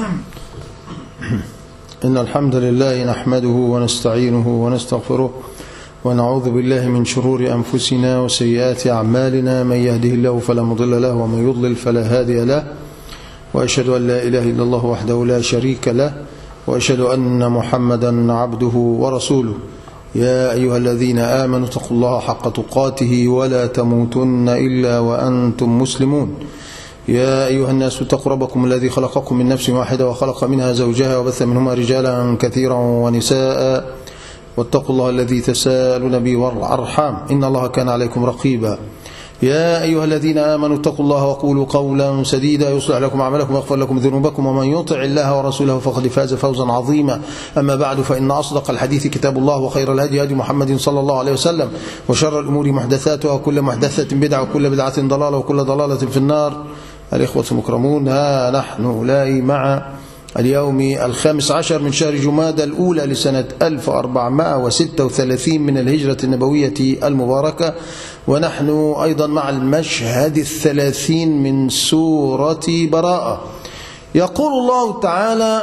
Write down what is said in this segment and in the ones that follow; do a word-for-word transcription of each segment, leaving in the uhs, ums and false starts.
إن الحمد لله نحمده ونستعينه ونستغفره ونعوذ بالله من شرور أنفسنا وسيئات أعمالنا. من يهده الله فلا مضل له ومن يضلل فلا هادي له، وأشهد أن لا إله إلا الله وحده لا شريك له، وأشهد أن محمدا عبده ورسوله. يا أيها الذين آمنوا اتقوا الله حق تقاته ولا تموتن إلا وأنتم مسلمون. يا أيها الناس اتقوا ربكم الذي خلقكم من نفس واحدة وخلق منها زوجها وبث منهما رجالا كثيرا ونساء، واتقوا الله الذي تساءلون به والأرحام إن الله كان عليكم رقيبا. يا أيها الذين آمنوا اتقوا الله وقولوا قولا سديدا يصلح لكم أعمالكم ويغفر لكم ذنوبكم، ومن يطع الله ورسوله فقد فاز فوزا عظيما. أما بعد، فإن أصدق الحديث كتاب الله، وخير الهدي هدي محمد صلى الله عليه وسلم، وشر الأمور محدثاتها، وكل محدثة بدعة، وكل بدعة ضلالة، وكل ضلالة في النار. الإخوة المكرمون، ها نحن لاي مع اليوم الخامس عشر من شهر جمادى الأولى لسنة ألف وأربعمائة وستة وثلاثين من الهجرة النبوية المباركة، ونحن أيضا مع المشهد الثلاثين من سورة براءة. يقول الله تعالى: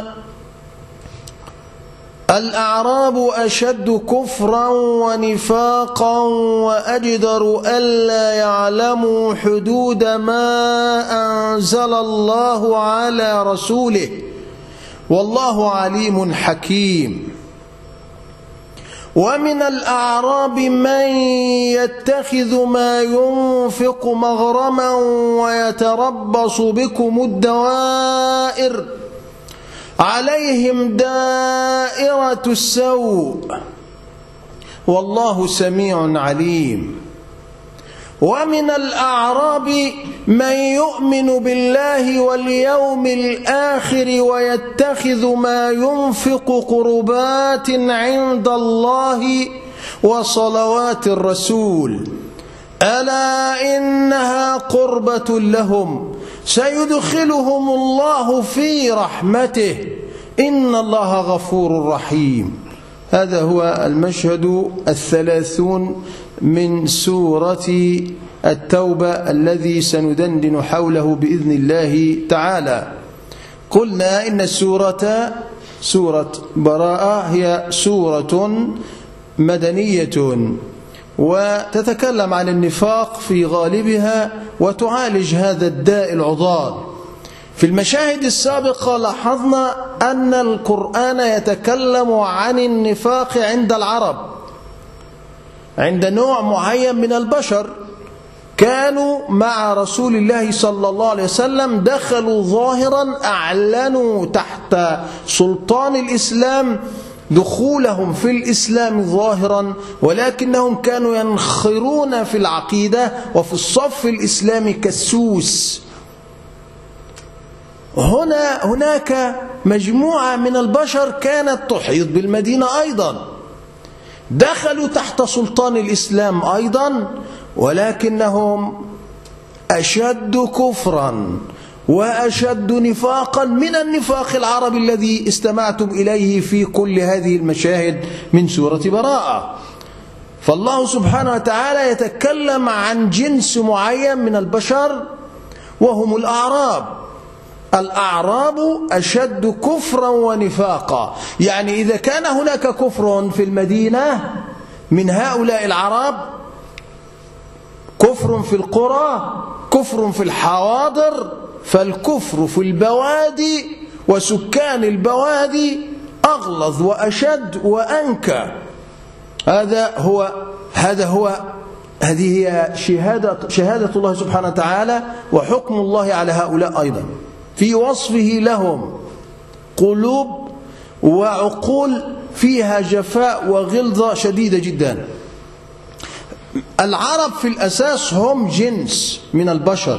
الأعراب أشد كفرا ونفاقا وأجدر ألا يعلموا حدود ما أنزل الله على رسوله والله عليم حكيم. ومن الأعراب من يتخذ ما ينفق مغرما ويتربص بكم الدوائر عليهم دائرة السوء والله سميع عليم. ومن الأعراب من يؤمن بالله واليوم الآخر ويتخذ ما ينفق قربات عند الله وصلوات الرسول ألا إنها قربة لهم سيدخلهم الله في رحمته إن الله غفور رحيم. هذا هو المشهد الثلاثون من سورة التوبة الذي سندندن حوله بإذن الله تعالى. قلنا إن السورة سورة براءة هي سورة مدنية وتتكلم عن النفاق في غالبها وتعالج هذا الداء العضال. في المشاهد السابقة لاحظنا أن القرآن يتكلم عن النفاق عند العرب، عند نوع معين من البشر كانوا مع رسول الله صلى الله عليه وسلم، دخلوا ظاهرا، أعلنوا تحت سلطان الإسلام دخولهم في الإسلام ظاهرا، ولكنهم كانوا ينخرون في العقيدة وفي الصف الإسلامي كالسوس. هنا هناك مجموعة من البشر كانت تحيط بالمدينة أيضا، دخلوا تحت سلطان الإسلام أيضا، ولكنهم أشد كفرا وأشد نفاقا من النفاق العربي الذي استمعتم إليه في كل هذه المشاهد من سورة براءة. فالله سبحانه وتعالى يتكلم عن جنس معين من البشر وهم الأعراب. الأعراب أشد كفرا ونفاقا، يعني إذا كان هناك كفر في المدينة من هؤلاء العرب، كفر في القرى، كفر في الحواضر، فالكفر في البوادي وسكان البوادي أغلظ وأشد وأنكى. هذا هو هذا هو هذه هي شهادة شهادة الله سبحانه وتعالى وحكم الله على هؤلاء أيضا في وصفه لهم قلوب وعقول فيها جفاء وغلظة شديدة جدا. العرب في الأساس هم جنس من البشر،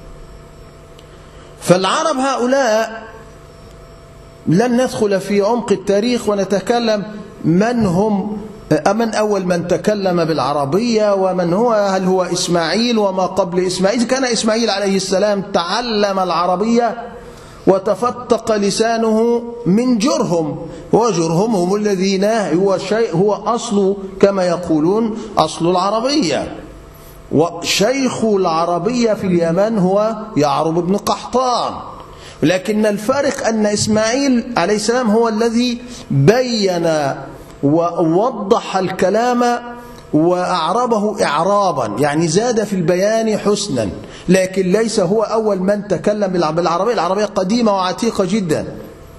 فالعرب هؤلاء لن ندخل في عمق التاريخ ونتكلم من هم، من أول من تكلم بالعربية ومن هو، هل هو إسماعيل وما قبل إسماعيل. كان إسماعيل عليه السلام تعلم العربية وتفتق لسانه من جرهم، وجرهم هم الذين هو شيء هو أصل كما يقولون أصل العربية. وشيخ العربية في اليمن هو يعرب بن قحطان، لكن الفارق أن إسماعيل عليه السلام هو الذي بين ووضح الكلام وأعربه إعرابا، يعني زاد في البيان حسنا، لكن ليس هو أول من تكلم بالعربية. العربية قديمة وعتيقة جدا.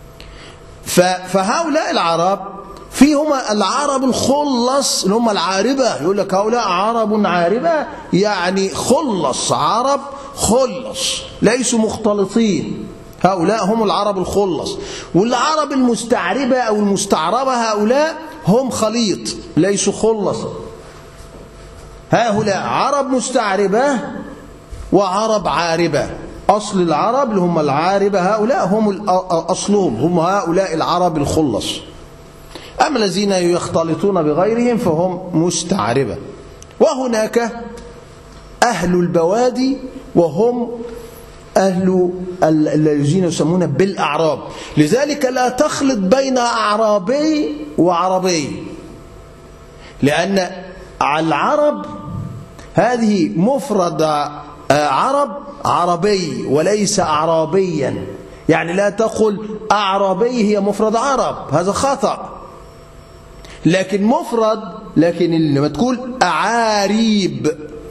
فهؤلاء العرب فيهم العرب الخلص اللي هم العاربة، يقول لك هؤلاء عرب عاربة، يعني خلص، عرب خلص ليسوا مختلطين، هؤلاء هم العرب الخلص. والعرب المستعربة أو المستعربة هؤلاء هم خليط ليسوا خلص. هؤلاء عرب مستعربة وعرب عاربة. أصل العرب اللي هم العاربة هؤلاء هم أصلهم، هم هؤلاء العرب الخلص. أما الذين يختلطون بغيرهم فهم مستعربة. وهناك أهل البوادي وهم أهل الذين يسمون بالأعراب. لذلك لا تخلط بين أعرابي وعربي، لأن العرب هذه مفرد عرب عربي وليس أعرابيا، يعني لا تقل أعرابي هي مفرد عرب، هذا خطأ. لكن مفرد، لكن لما تقول أعاريب،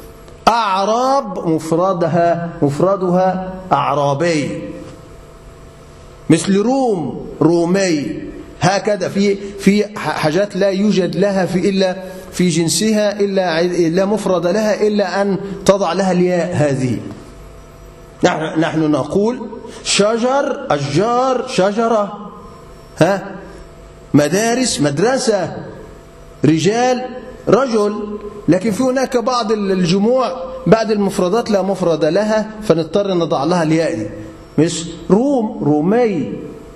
أعراب مفردها مفردها أعرابي، مثل روم رومي، هكذا في في حاجات لا يوجد لها في إلا في جنسها إلا لا مفرد لها إلا أن تضع لها الياء هذه. نحن نحن نقول شجر أشجار شجرة، ها، مدارس مدرسة، رجال رجل، لكن في هناك بعض الجموع بعد المفردات لا مفرد لها فنضطر نضع لها الياء دي، مثل روم رومي،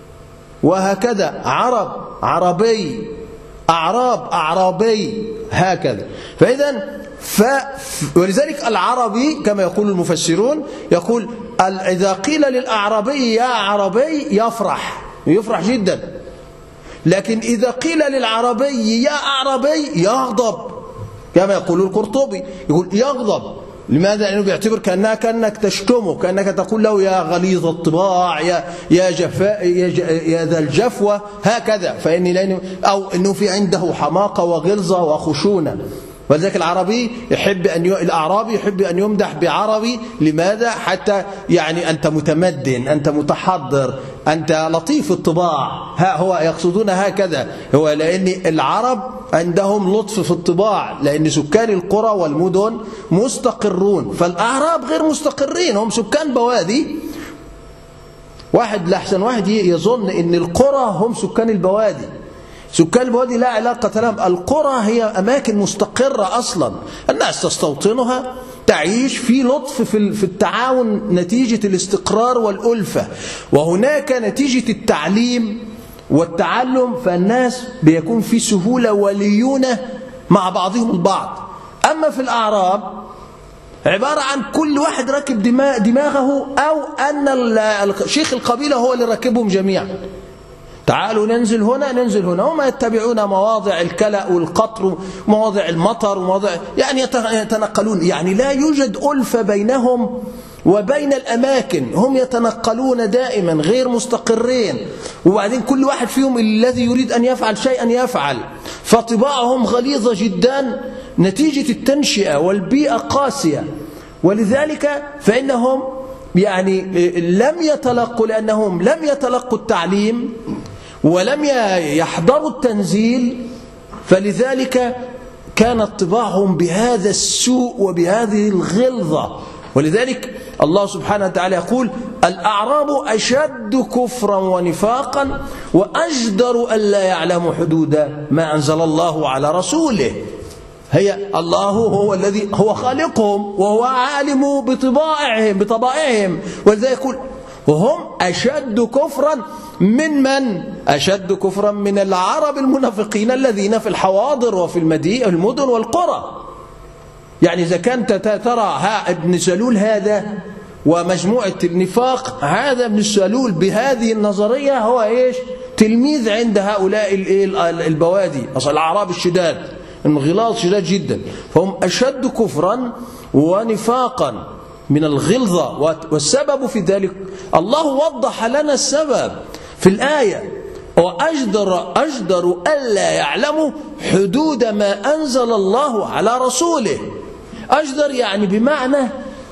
وهكذا عرب عربي، أعراب أعرابي، هكذا. فإذا ف... ولذلك العربي كما يقول المفسرون يقول إذا قيل للأعرابي يا عربي يفرح يفرح جدا، لكن إذا قيل للعربي يا أعربي يغضب، كما يقول القرطبي يقول يغضب. لماذا؟ لأنه بيعتبر كأنك كأنك تشتمه، كأنك تقول له يا غليظ الطباع، يا يا جفاء، يا, ج... يا ذا الجفوة، هكذا. فإني لأنه أو إنه في عنده حماقة وغلظة وخشونة. ولذلك العربي يحب أن ي... الأعرابي يحب أن يمدح بعربي. لماذا؟ حتى يعني أنت متمدن، أنت متحضر، أنت لطيف الطباع، ها هو يقصدون هكذا. هو لأن العرب عندهم لطف في الطباع، لأن سكان القرى والمدن مستقرون، فالأعراب غير مستقرين، هم سكان بوادي. واحد لحسن واحد يظن أن القرى هم سكان البوادي. سكان البوادي لا علاقة لهم، القرى هي أماكن مستقرة أصلا، الناس تستوطنها، تعيش في لطف في التعاون نتيجة الاستقرار والألفة. وهناك نتيجة التعليم والتعلم فالناس بيكون في سهولة وليونة مع بعضهم البعض. أما في الأعراب عبارة عن كل واحد راكب دماغه، أو أن شيخ القبيلة هو اللي راكبهم جميعا. تعالوا ننزل هنا ننزل هنا، هم يتبعون مواضع الكلأ والقطر ومواضع المطر ومواضع، يعني يتنقلون، يعني لا يوجد ألفة بينهم وبين الأماكن، هم يتنقلون دائما غير مستقرين. وبعدين كل واحد فيهم الذي يريد أن يفعل شيئا يفعل، فطباعهم غليظة جدا نتيجة التنشئة والبيئة قاسية. ولذلك فإنهم يعني لم يتلقوا، لأنهم لم يتلقوا التعليم ولم يحضروا التنزيل، فلذلك كانت طباعهم بهذا السوء وبهذه الغلظة. ولذلك الله سبحانه وتعالى يقول الأعراب أشد كفرا ونفاقا وأجدر ألا يعلموا حدود ما أنزل الله على رسوله. هي الله هو الذي هو خالقهم وهو عالم بطبائعهم بطبائعهم ولذلك يقول وهم أشد كفرا من من؟ أشد كفرا من العرب المنافقين الذين في الحواضر وفي المدن والقرى. يعني إذا كنت ترى ها ابن سلول هذا ومجموعة النفاق، هذا ابن سلول بهذه النظرية هو إيش؟ تلميذ عند هؤلاء البوادي، أصل الأعراب الشداد، الغلاظ شداد جدا، فهم أشد كفرا ونفاقا من الغلظة. والسبب في ذلك الله وضح لنا السبب في الآية: وأجدر أجدر ألا يعلموا حدود ما أنزل الله على رسوله. أجدر يعني بمعنى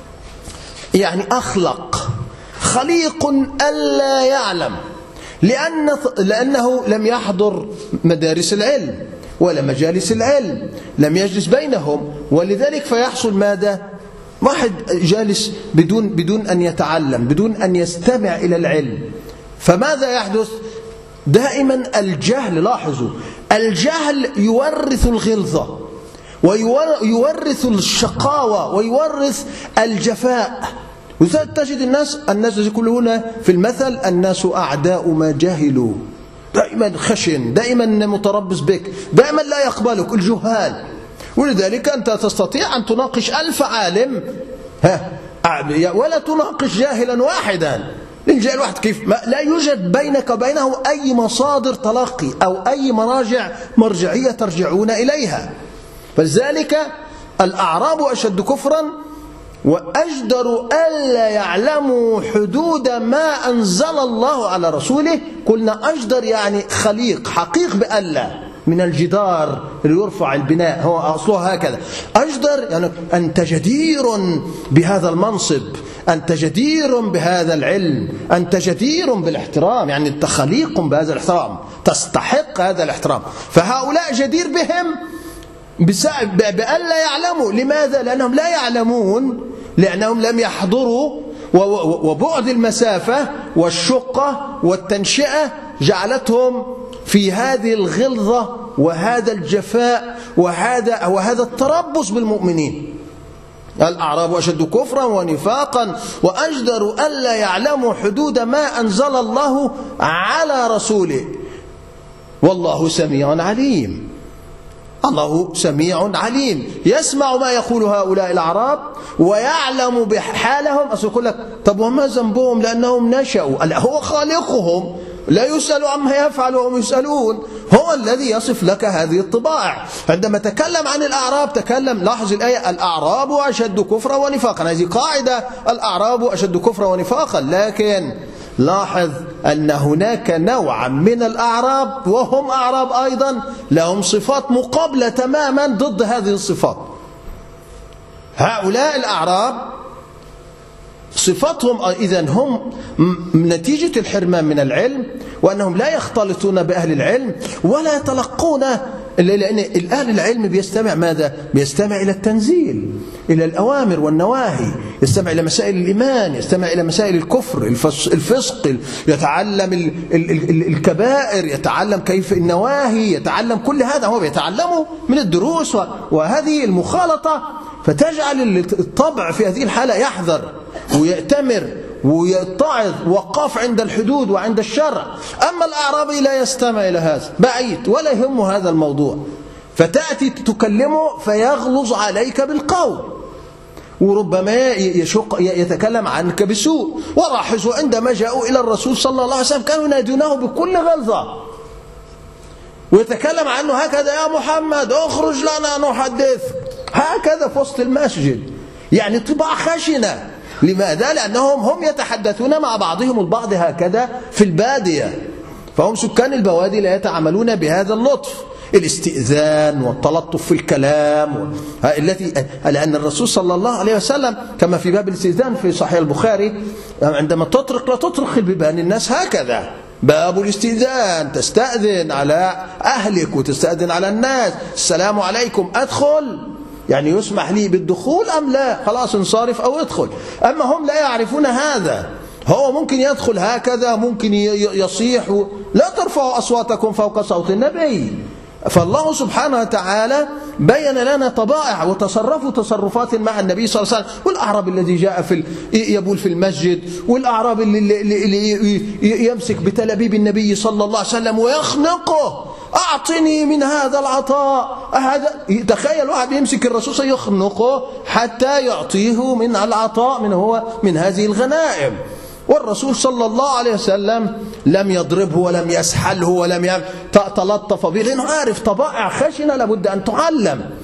يعني أخلق، خليق ألا يعلم، لأن لأنه لم يحضر مدارس العلم ولا مجالس العلم، لم يجلس بينهم، ولذلك فيحصل ماذا؟ واحد جالس بدون بدون أن يتعلم، بدون أن يستمع إلى العلم، فماذا يحدث؟ دائما الجهل، لاحظوا الجهل يورث الغلظة ويورث الشقاوة ويورث الجفاء. وتجد الناس الناس يقولون في المثل: الناس أعداء ما جهلوا. دائما خشن، دائما متربص بك، دائما لا يقبلك الجهال. ولذلك أنت تستطيع أن تناقش ألف عالم ها ولا تناقش جاهلا واحدا. الجاهل واحد كيف لا يوجد بينك وبينه أي مصادر تلقي أو أي مراجع مرجعية ترجعون إليها. فلذلك الأعراب أشد كفرا وأجدر ألا يعلموا حدود ما أنزل الله على رسوله. قلنا أجدر يعني خليق، حقيق بألا، من الجدار اللي يرفع البناء، هو أصله هكذا. أجدر يعني أنت جدير بهذا المنصب، أنت جدير بهذا العلم، أنت جدير بالاحترام، يعني أنت خليق بهذا الاحترام، تستحق هذا الاحترام. فهؤلاء جدير بهم بألا يعلموا. لماذا؟ لأنهم لا يعلمون، لأنهم لم يحضروا، وبعد المسافة والشقة والتنشئة جعلتهم في هذه الغلظة وهذا الجفاء وهذا وهذا التربص بالمؤمنين. الأعراب أشد كفرا ونفاقا وأجدر ألا يعلموا حدود ما أنزل الله على رسوله والله سميع عليم. الله سميع عليم، يسمع ما يقول هؤلاء الأعراب ويعلم بحالهم. أصل يقول لك: طب وما ذنبهم؟ لأنهم نشأوا. لا، هو خالقهم، لا يسأل عما يفعل وهم يسألون. هو الذي يصف لك هذه الطبائع. عندما تكلم عن الأعراب تكلم، لاحظ الآية: الأعراب أشد كفرا ونفاقا. هذه قاعدة، الأعراب أشد كفرا ونفاقا. لكن لاحظ أن هناك نوعا من الأعراب وهم أعراب أيضا لهم صفات مقابلة تماما ضد هذه الصفات. هؤلاء الأعراب صفاتهم إذن هم نتيجة الحرمان من العلم، وأنهم لا يختلطون بأهل العلم ولا يتلقون، لأن الأهل العلم بيستمع ماذا؟ بيستمع إلى التنزيل، إلى الأوامر والنواهي، يستمع إلى مسائل الإيمان، يستمع إلى مسائل الكفر، الفسق، يتعلم الكبائر، يتعلم كيف النواهي، يتعلم كل هذا، هو بيتعلمه من الدروس. وهذه المخالطة فتجعل الطبع في هذه الحالة يحذر ويأتمر ويتعظ، وقف عند الحدود وعند الشرع. أما الأعرابي لا يستمع إلى هذا، بعيد ولا يهمه هذا الموضوع، فتأتي تكلمه فيغلظ عليك بالقول، وربما يشق يتكلم عنك بسوء. ولاحظوا عندما جاءوا إلى الرسول صلى الله عليه وسلم كانوا ينادونه بكل غلظة ويتكلم عنه هكذا: يا محمد اخرج لنا نحدث، هكذا في وسط المسجد، يعني طباع خشنة. لماذا؟ لأنهم هم يتحدثون مع بعضهم البعض هكذا في البادية، فهم سكان البوادي لا يتعاملون بهذا اللطف، الاستئذان والتلطف في الكلام التي لأن الرسول صلى الله عليه وسلم كما في باب الاستئذان في صحيح البخاري: عندما تطرق لا تطرق البيبان الناس هكذا، باب الاستئذان، تستأذن على أهلك وتستأذن على الناس: السلام عليكم، أدخل، يعني يسمح لي بالدخول أم لا؟ خلاص انصرف أو ادخل. أما هم لا يعرفون هذا، هو ممكن يدخل هكذا، ممكن يصيح: لا ترفعوا أصواتكم فوق صوت النبي. فالله سبحانه وتعالى بين لنا طبائع وتصرفوا تصرفات مع النبي صلى الله عليه وسلم. والأعراب الذي جاء في يبول في المسجد، والأعراب اللي, اللي يمسك بتلابيب النبي صلى الله عليه وسلم ويخنقه: أعطني من هذا العطاء. هذا تخيل واحد يمسك الرسول سيخنقه حتى يعطيه من العطاء من هو من هذه الغنائم. والرسول صلى الله عليه وسلم لم يضربه ولم يسحله ولم يتلطف به، لأنه عارف طبائع خشنة لابد أن تعلم.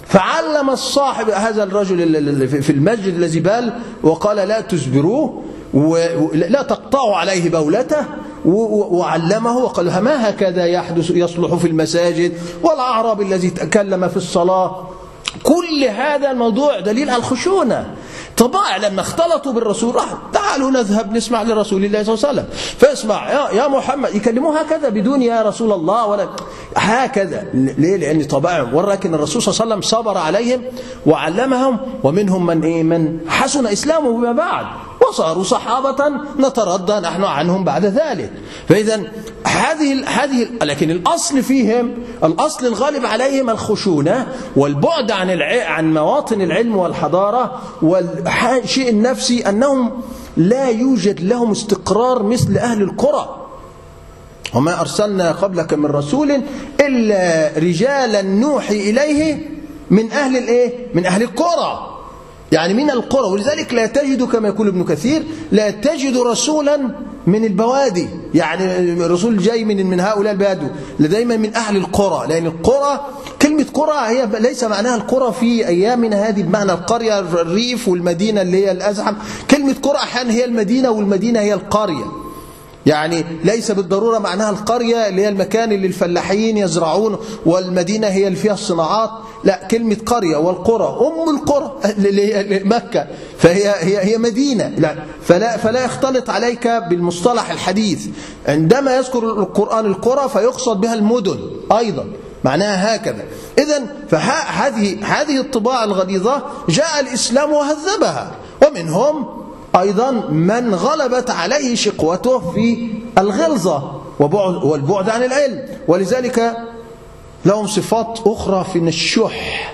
فعلم الصاحب هذا الرجل في المسجد الذي بال وقال لا تزبروه ولا تقطعوا عليه بولته، وعلمه وقال ما هكذا يحدث يصلح في المساجد، والأعرابي الذي تكلم في الصلاة. كل هذا الموضوع دليل على الخشونة. طبعا لما اختلطوا بالرسول راح تعالوا نذهب نسمع لرسول الله صلى الله عليه وسلم، فاسمع يا, يا محمد، يكلموه هكذا بدون يا رسول الله ولا هكذا. ليه؟ لأن طبعهم، ولكن الرسول صلى الله عليه وسلم صبر عليهم وعلمهم، ومنهم من إيه من حسن إسلامه بما بعد وصاروا صحابة نترضى نحن عنهم بعد ذلك. فإذا هذه هذه لكن الأصل فيهم، الأصل الغالب عليهم الخشونة والبعد عن الع... عن مواطن العلم والحضارة والشيء النفسي، أنهم لا يوجد لهم استقرار مثل أهل القرى. وما أرسلنا قبلك من رسول إلا رجالا نوحي إليه من أهل الإيه؟ من أهل القرى، يعني من القرى. ولذلك لا تجد كما يقول ابن كثير لا تجد رسولا من البوادي، يعني الرسول جاي من من هؤلاء البادو، دايما من أهل القرى. لأن القرى كلمة قرى هي ليس معناها القرى في أيامنا هذه بمعنى القرية الريف والمدينة اللي هي الأزحم. كلمة قرى أحيانا هي المدينة والمدينة هي القرية، يعني ليس بالضرورة معناها القرية اللي هي المكان اللي الفلاحين يزرعون، والمدينة هي اللي فيها الصناعات. لا، كلمة قرية والقرى أم القرى اللي هي مكة، فهي هي هي مدينة. لا فلا فلا يختلط عليك بالمصطلح الحديث. عندما يذكر القرآن القرى فيقصد بها المدن أيضا، معناها هكذا. إذن فهذه هذه الطباع الغليظة جاء الإسلام وهذبها، ومنهم أيضا من غلبت عليه شقوته في الغلظة والبعد عن العلم، ولذلك لهم صفات أخرى في الشح.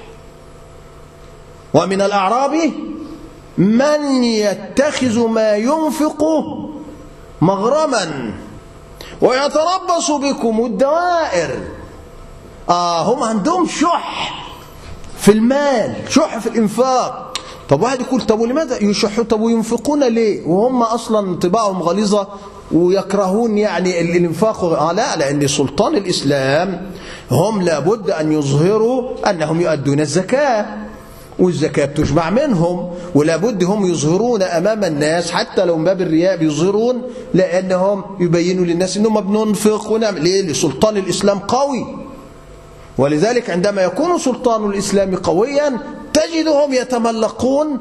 ومن الأعراب من يتخذ ما ينفق مغرما ويتربص بكم الدوائر. آه هم عندهم شح في المال، شح في الإنفاق. طب واحد يقول طب ولماذا يشحوا؟ طب وينفقون ليه وهم أصلا طباعهم غليظة ويكرهون يعني الانفاق؟ آه لا، لأن سلطان الإسلام هم لابد أن يظهروا أنهم يؤدون الزكاة، والزكاة تجمع منهم، ولابد هم يظهرون أمام الناس حتى لو من باب الرياء بيظهرون، لأنهم يبينوا للناس أنهم بننفق ونعمل. ليه؟ لسلطان الإسلام قوي. ولذلك عندما يكون سلطان الإسلام قويا تجدهم يتملقون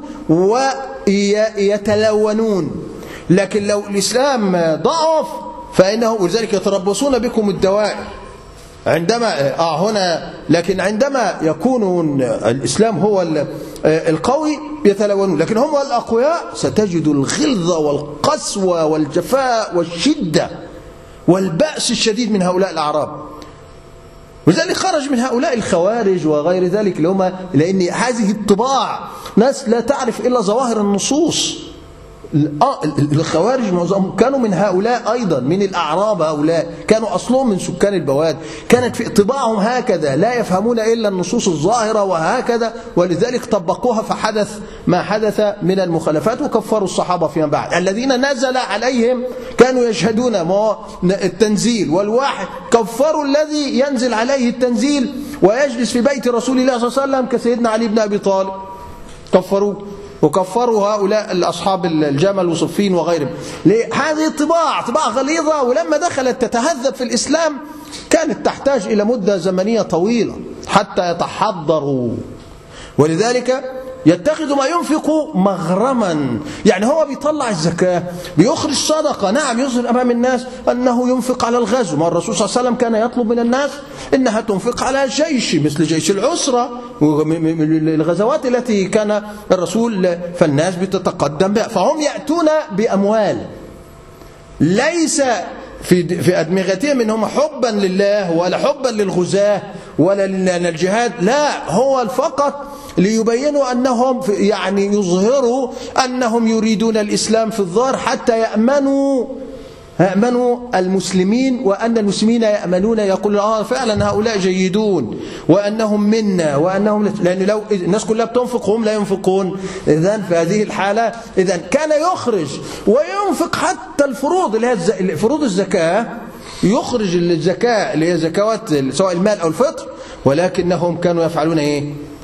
ويتلونون. لكن لو الإسلام ضعف فإنه، ولذلك يتربصون بكم الدوائر عندما آه هنا. لكن عندما يكون الإسلام هو القوي يتلونون، لكن هم الأقوياء ستجد الغلظة والقسوة والجفاء والشدة والبأس الشديد من هؤلاء الأعراب. ولذلك خرج من هؤلاء الخوارج وغير ذلك، لهم لأن هذه الطباع ناس لا تعرف إلا ظواهر النصوص. الخوارج معظمهم كانوا من هؤلاء أيضا، من الأعراب. هؤلاء كانوا أصلهم من سكان البواد، كانت في طباعهم هكذا، لا يفهمون إلا النصوص الظاهرة وهكذا، ولذلك طبقوها فحدث ما حدث من المخالفات وكفروا الصحابة فيما بعد. الذين نزل عليهم كانوا يشهدون التنزيل والوحي، كفروا الذي ينزل عليه التنزيل ويجلس في بيت رسول الله صلى الله عليه وسلم كسيدنا علي بن أبي طالب، كفروه. وكفروا هؤلاء الأصحاب الجمل وصفين وغيرهم. هذه الطباع طباع غليظة، ولما دخلت تتهذب في الإسلام كانت تحتاج إلى مدة زمنية طويلة حتى يتحضروا. ولذلك يتخذ ما ينفق مغرما، يعني هو بيطلع الزكاة، بيخرج صدقة، نعم يظهر أمام الناس أنه ينفق على الغزو. ما الرسول صلى الله عليه وسلم كان يطلب من الناس إنها تنفق على جيش مثل جيش العسرة، الغزوات التي كان الرسول فالناس بتتقدم بها. فهم يأتون بأموال ليس في في أدمغتهم إنهم حبا لله ولا حبا للغزاة ولا للجهاد، لا، هو فقط ليبينوا أنهم يعني يظهروا أنهم يريدون الإسلام في الظاهر حتى يأمنوا يأمنوا المسلمين، وأن المسلمين يأمنون، يقول آه فعلا هؤلاء جيدون وأنهم منا وأنهم، لأن لو الناس كلها بتنفق هم لا ينفقون، إذن في هذه الحالة إذن كان يخرج وينفق حتى الفروض اللي هي فروض الزكاة، يخرج الزكاة اللي هي زكوات سواء المال أو الفطر، ولكنهم كانوا يفعلون إيه؟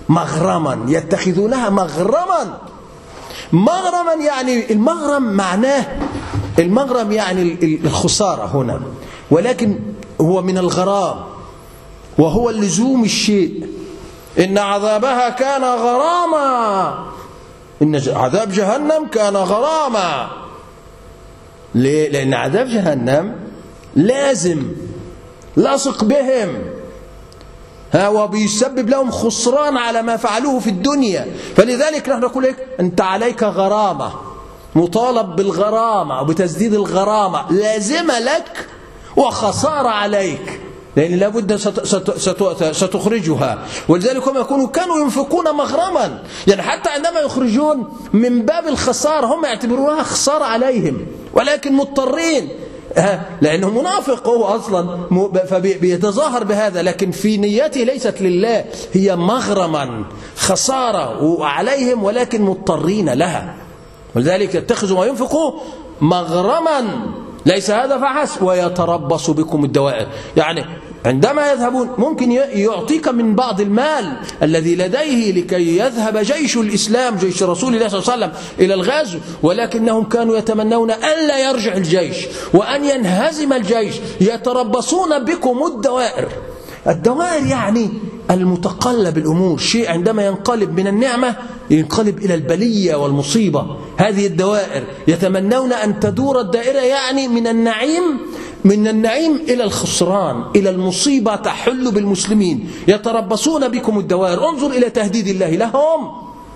مغرما، يتخذونها مغرما. مغرما يعني المغرم معناه المغرم يعني الخسارة هنا، ولكن هو من الغرام وهو اللزوم الشيء. إن عذابها كان غراما، إن عذاب جهنم كان غراما. ليه؟ لأن عذاب جهنم لازم لاصق بهم، ها، وبيسبب لهم خسران على ما فعلوه في الدنيا. فلذلك نحن نقول لك أنت عليك غرامة، مطالب بالغرامة وبتسديد الغرامة، لازمة لك وخسارة عليك، لأن لابد ستخرجها. ولذلك هم يكونوا كانوا ينفقون مغرما، يعني حتى عندما يخرجون من باب الخسارة هم يعتبروها خسارة عليهم، ولكن مضطرين، لأنه منافق هو أصلا فبيتظاهر بهذا، لكن في نيته ليست لله، هي مغرما خسارة وعليهم ولكن مضطرين لها. ولذلك يتخذوا ما ينفقوا مغرما. ليس هذا فحسب، ويتربص بكم الدوائر، يعني عندما يذهبون ممكن يعطيك من بعض المال الذي لديه لكي يذهب جيش الإسلام، جيش رسول الله صلى الله عليه وسلم إلى الغزو، ولكنهم كانوا يتمنون أن لا يرجع الجيش وأن ينهزم الجيش. يتربصون بكم الدوائر. الدوائر يعني المتقلب الأمور، شيء عندما ينقلب من النعمة ينقلب إلى البلية والمصيبة. هذه الدوائر يتمنون أن تدور الدائرة، يعني من النعيم من النعيم إلى الخسران، إلى المصيبة تحل بالمسلمين. يتربصون بكم الدوائر. انظر إلى تهديد الله لهم: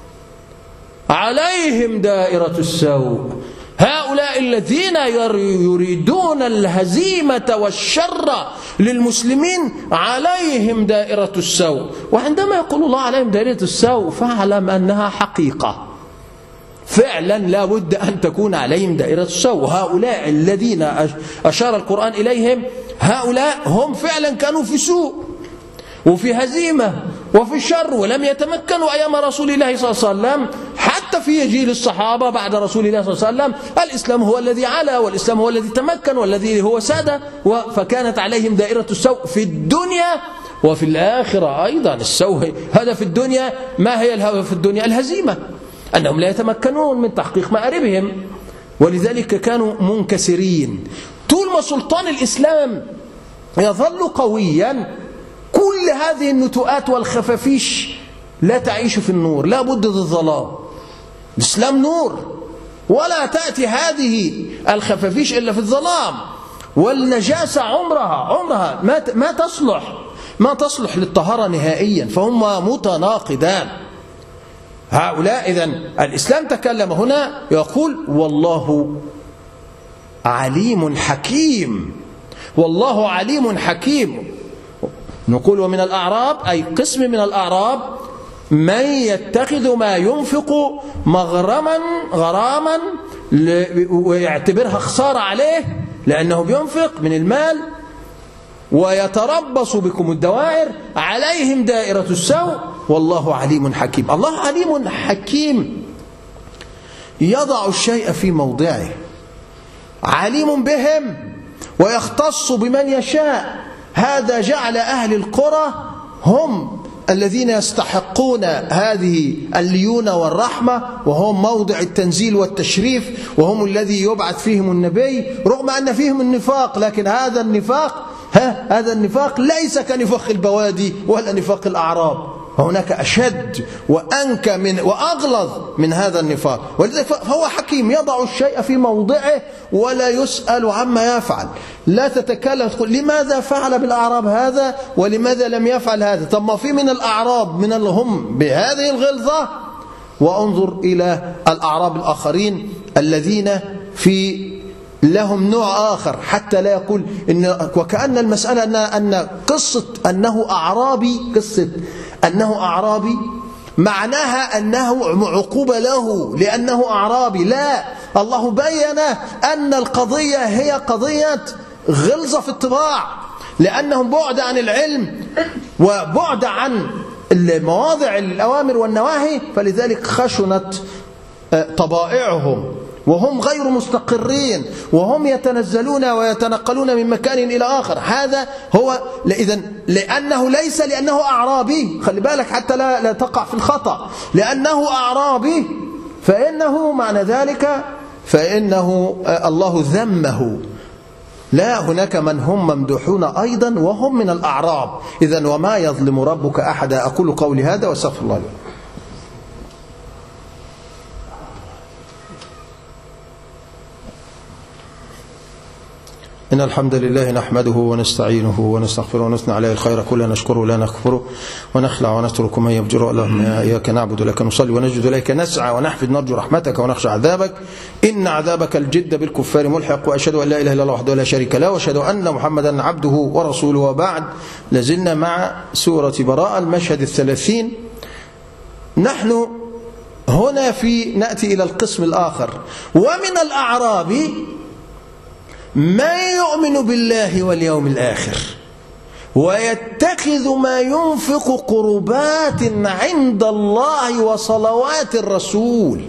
عليهم دائرة السوء. هؤلاء الذين يريدون الهزيمة والشر للمسلمين عليهم دائرة السوء. وعندما يقول الله عليهم دائرة السوء فاعلم أنها حقيقة، فعلا لا بد أن تكون عليهم دائرة السوء. هؤلاء الذين أشار القرآن إليهم هؤلاء هم فعلا كانوا في سوء وفي هزيمة وفي شر، ولم يتمكنوا أيام رسول الله صلى الله عليه وسلم. حتى في جيل الصحابة بعد رسول الله صلى الله عليه وسلم الإسلام هو الذي علا، والإسلام هو الذي تمكن، والذي هو ساد، فكانت عليهم دائرة السوء في الدنيا وفي الآخرة أيضا. السوء هذا في الدنيا. ما هي الهوى في الدنيا؟ الهزيمة، أنهم لا يتمكنون من تحقيق مآربهم، ولذلك كانوا منكسرين. طول ما سلطان الإسلام يظل قويا كل هذه النتوءات والخفافيش لا تعيش في النور، لا بد الظلام. الإسلام نور، ولا تأتي هذه الخفافيش إلا في الظلام. والنجاسة عمرها عمرها ما ما تصلح ما تصلح للطهارة نهائيا، فهم متناقضان. هؤلاء إذن الإسلام تكلم هنا يقول: والله عليم حكيم، والله عليم حكيم. نقول: ومن الأعراب، أي قسم من الأعراب، من يتخذ ما ينفق مغرما غراما ويعتبرها خسارة عليه لأنه بينفق من المال، ويتربص بكم الدوائر عليهم دائرة السوء والله عليم حكيم. الله عليم حكيم، يضع الشيء في موضعه، عليم بهم ويختص بمن يشاء. هذا جعل أهل القرى هم الذين يستحقون هذه الليونة والرحمة، وهم موضع التنزيل والتشريف، وهم الذي يبعث فيهم النبي، رغم أن فيهم النفاق. لكن هذا النفاق ها هذا النفاق ليس كنفاق البوادي ولا نفاق الأعراب، هناك أشد وأنكى من وأغلظ من هذا النفاق. ولذلك فهو حكيم، يضع الشيء في موضعه ولا يسأل عما يفعل. لا تتكلم تقول لماذا فعل بالأعراب هذا ولماذا لم يفعل هذا. طب ما في من الأعراب من هم بهذه الغلظة، وانظر إلى الأعراب الآخرين الذين في لهم نوع آخر، حتى لا يقول إن وكأن المسألة أن أن قصة أنه أعرابي قصة أنه أعرابي معناها أنه عقوبة له لأنه أعرابي. لا، الله بيّن أن القضية هي قضية غلظة في الطباع، لأنهم بعد عن العلم وبعد عن مواضع الأوامر والنواهي، فلذلك خشنت طبائعهم وهم غير مستقرين وهم يتنزلون ويتنقلون من مكان إلى آخر. هذا هو إذن لأنه ليس لأنه أعرابي، خلي بالك حتى لا, لا تقع في الخطأ، لأنه أعرابي فإنه معنى ذلك فإنه الله ذمه. لا، هناك من هم ممدوحون أيضا وهم من الأعراب. إذن وما يظلم ربك أحدا. أقول قولي هذا واستغفر الله لي. إن الحمد لله نحمده ونستعينه ونستغفره ونثني عليه الخير كله، نشكره لا نكفره، ونخلع ونترك من يفجره. اللهم إياك نعبد لك نصلي ونسجد إليك نسعى ونحفظ نرجو رحمتك ونخشى عذابك، إن عذابك الجد بالكفار ملحق. وأشهد أن لا إله إلا الله وحده لا شريك له، وأشهد أن محمدا عبده ورسوله. وبعد، لازلنا مع سورة براءة المشهد الثلاثين. نحن هنا في نأتي إلى القسم الآخر. ومن الأعراب من يؤمن بالله واليوم الآخر ويتخذ ما ينفق قربات عند الله وصلوات الرسول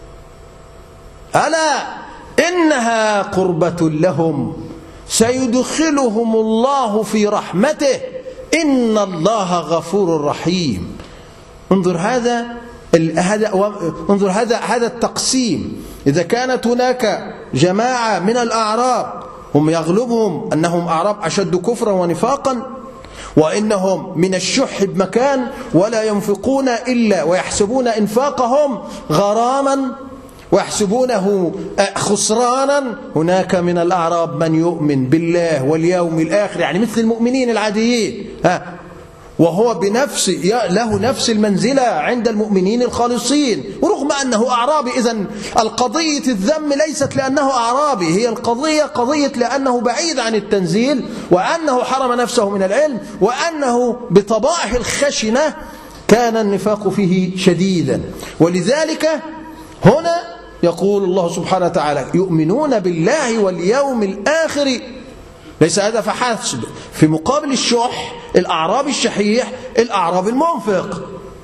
ألا إنها قربة لهم سيدخلهم الله في رحمته إن الله غفور رحيم. انظر هذا هذا انظر هذا هذا التقسيم. إذا كانت هناك جماعة من الأعراب هم يغلبهم أنهم أعراب أشد كفرا ونفاقا، وإنهم من الشح بمكان ولا ينفقون إلا ويحسبون إنفاقهم غراما ويحسبونه خسرانا. هناك من الأعراب من يؤمن بالله واليوم الآخر، يعني مثل المؤمنين العاديين، ها، وهو بنفس له نفس المنزلة عند المؤمنين الخالصين، ورغم أنه أعرابي. إذن القضية الذم ليست لأنه أعرابي، هي القضية قضية لأنه بعيد عن التنزيل، وأنه حرم نفسه من العلم، وأنه بطبائع الخشنة كان النفاق فيه شديدا. ولذلك هنا يقول الله سبحانه وتعالى يؤمنون بالله واليوم الآخر. ليس هذا فحسب، في مقابل الشح الأعراب الشحيح الأعراب المنفق.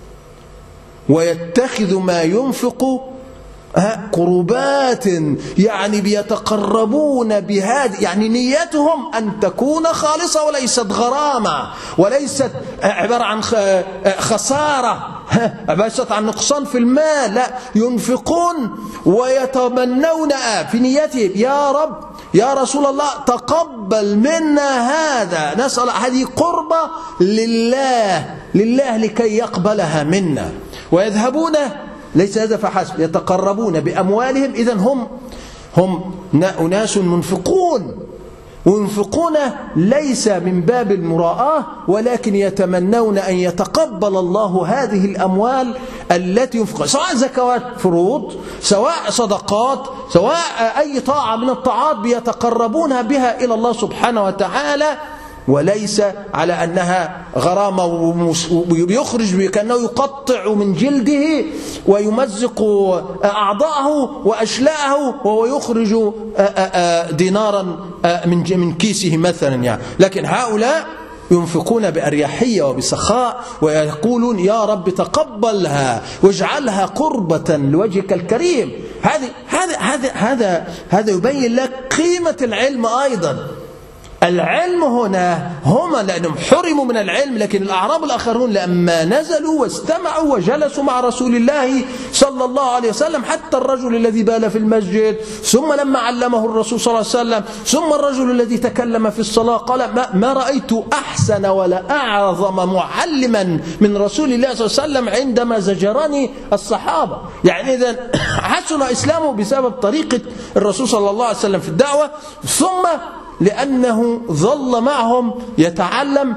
ويتخذ ما ينفق قربات، يعني بيتقربون بهذه، يعني نيتهم أن تكون خالصة وليست غرامة، وليست عبارة عن خسارة، عبارة عن نقصان في المال. لا، ينفقون ويتمنون في نيتهم يا رب يا رسول الله تقبل منا هذا، نسأل هذه قربة لله لله لكي يقبلها منا. ويذهبون، ليس هذا فحسب، يتقربون بأموالهم. إذن هم هم أناس منفقون، وينفقون ليس من باب المراءة، ولكن يتمنون أن يتقبل الله هذه الأموال التي ينفقها، سواء زكوات فروض، سواء صدقات، سواء أي طاعة من الطاعات بيتقربونها بها إلى الله سبحانه وتعالى، وليس على أنها غرامة ويخرج كأنه يقطع من جلده ويمزق أعضاءه وأشلاءه وهو يخرج دينارا من كيسه مثلا يعني. لكن هؤلاء ينفقون بأريحية وبسخاء، ويقولون يا رب تقبلها واجعلها قربة لوجهك الكريم. هذا هذا هذا هذا هذا يبين لك قيمة العلم أيضا. العلم هنا هم لأنهم حرموا من العلم، لكن الأعراب الآخرون لما نزلوا واستمعوا وجلسوا مع رسول الله صلى الله عليه وسلم، حتى الرجل الذي بال في المسجد، ثم لما علمه الرسول صلى الله عليه وسلم، ثم الرجل الذي تكلم في الصلاة، قال ما, ما رأيت أحسن ولا أعظم معلما من رسول الله صلى الله عليه وسلم عندما زجرني الصحابة. يعني إذن حسن إسلامه بسبب طريقة الرسول صلى الله عليه وسلم في الدعوة، ثم لأنه ظل معهم يتعلم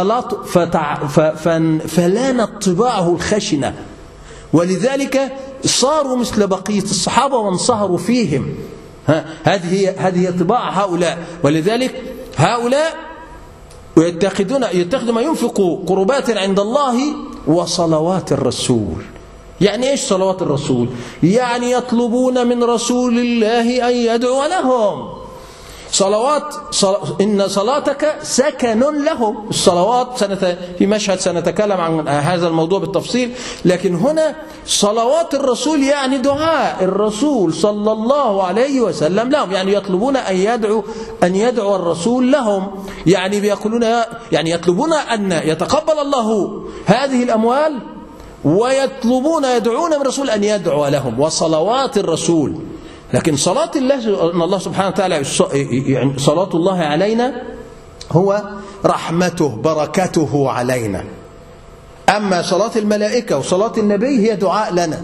فلانت طباعه الخشنة، ولذلك صاروا مثل بقية الصحابة وانصهروا فيهم. هذه هذه طباع هؤلاء. ولذلك هؤلاء يتخذون يتخذون ما ينفق قربات عند الله وصلوات الرسول. يعني ايش صلوات الرسول؟ يعني يطلبون من رسول الله أن يدعو لهم. صلوات صل... إن صلاتك سكن لهم. الصلوات سنت... في مشهد سنتكلم عن هذا الموضوع بالتفصيل، لكن هنا صلوات الرسول يعني دعاء الرسول صلى الله عليه وسلم لهم، يعني يطلبون أن يدعو أن يدعو الرسول لهم، يعني بيقولون يعني يطلبون أن يتقبل الله هذه الأموال، ويطلبون يدعون من الرسول أن يدعو لهم، وصلوات الرسول. لكن صلاة الله أن الله سبحانه وتعالى يعني صلاة الله علينا هو رحمته بركته علينا. أما صلاة الملائكة وصلاة النبي هي دعاء لنا.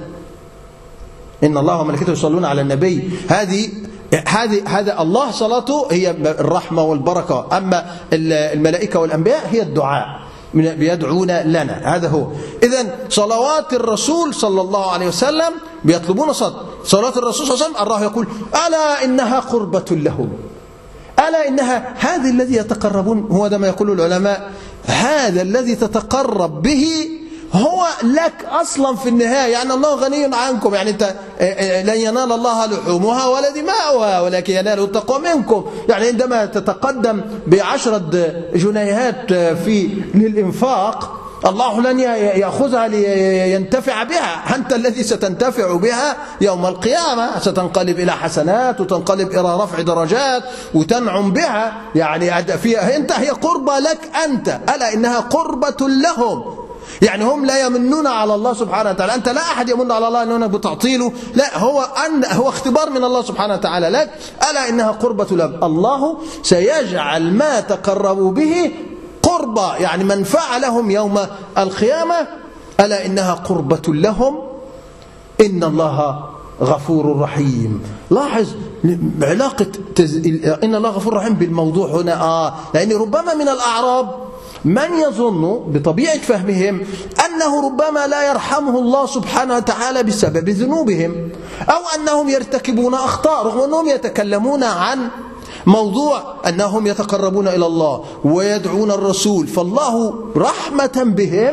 إن الله وملائكته يصلون على النبي، هذه هذه هذا الله صلاته هي الرحمة والبركة، أما الملائكة والأنبياء هي الدعاء بيدعون لنا. هذا هو. إذن صلوات الرسول صلى الله عليه وسلم بيطلبون صلاة صلاة الرسول صلى الله عليه وسلم. الله يقول ألا إنها قربة لهم، ألا إنها هذا الذي يتقربون. هو ده ما يقول العلماء، هذا الذي تتقرب به هو لك أصلا في النهاية. يعني الله غني عنكم، يعني أنت لن ينال الله لحومها ولا دماؤها ولكن ينال التقوى منكم. يعني عندما تتقدم بعشرة جنيهات في للإنفاق، الله لن يأخذها لينتفع بها، أنت الذي ستنتفع بها يوم القيامة، ستنقلب إلى حسنات وتنقلب إلى رفع درجات وتنعم بها. يعني فيها أنت هي قربة لك أنت. ألا إنها قربة لهم، يعني هم لا يمنون على الله سبحانه وتعالى. أنت لا أحد يمن على الله أنه بتعطيله، لا، هو أن هو اختبار من الله سبحانه وتعالى لك. ألا إنها قربة لك. الله سيجعل ما تقربوا به قربة، يعني منفعة لهم يوم القيامة. ألا إنها قربة لهم إن الله غفور رحيم. لاحظ علاقة تز... إن الله غفور رحيم بالموضوع هنا. آه لأن ربما من الأعراب من يظن بطبيعة فهمهم أنه ربما لا يرحمه الله سبحانه وتعالى بسبب ذنوبهم، أو أنهم يرتكبون أخطاء، رغم أنهم يتكلمون عن موضوع أنهم يتقربون إلى الله ويدعون الرسول. فالله رحمة بهم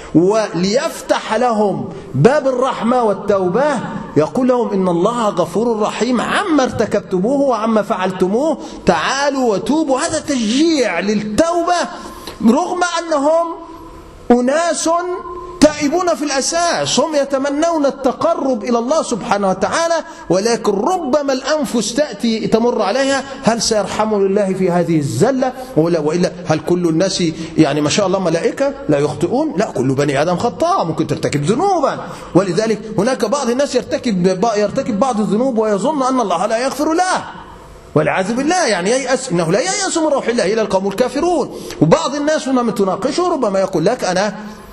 وليفتح لهم باب الرحمة والتوبة يقول لهم إن الله غفور رحيم عما ارتكبتموه وعما فعلتموه، تعالوا وتوبوا. هذا تشجيع للتوبة، رغم أنهم أناس تائبون في الأساس، هم يتمنون التقرب إلى الله سبحانه وتعالى، ولكن ربما الأنفس تأتي تمر عليها هل سيرحمون الله في هذه الزلة ولا وإلا هل كل الناس يعني ما شاء الله ملائكة لا يخطئون؟ لا، كل بني آدم خطاء، ممكن ترتكب ذنوبا. ولذلك هناك بعض الناس يرتكب يرتكب بعض الذنوب ويظن أن الله لا يغفر له والعياذ بالله، يعني ييأس، إنه لا ييأس من روح الله إلا القوم الكافرون. وبعض الناس هنا تناقشه ربما يقول لك أنا